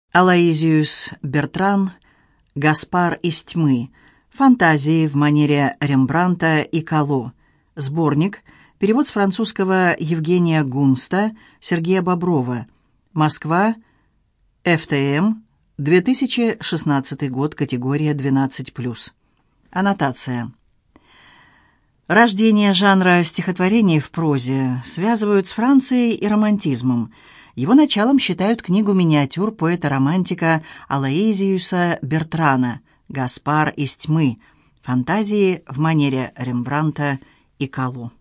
Алоизиус Бертран «Гаспар из тьмы. Фантазии в манере Рембрандта и Кало». Сборник. Перевод с французского Евгения Гунста, Сергея Боброва. Москва. ФТМ. 2016 год. Категория 12+. Аннотация. Рождение жанра стихотворений в прозе связывают с Францией и романтизмом. Его началом считают книгу миниатюр поэта-романтика Алоизиуса Бертрана «Гаспар из тьмы. Фантазии в манере Рембрандта и Кало».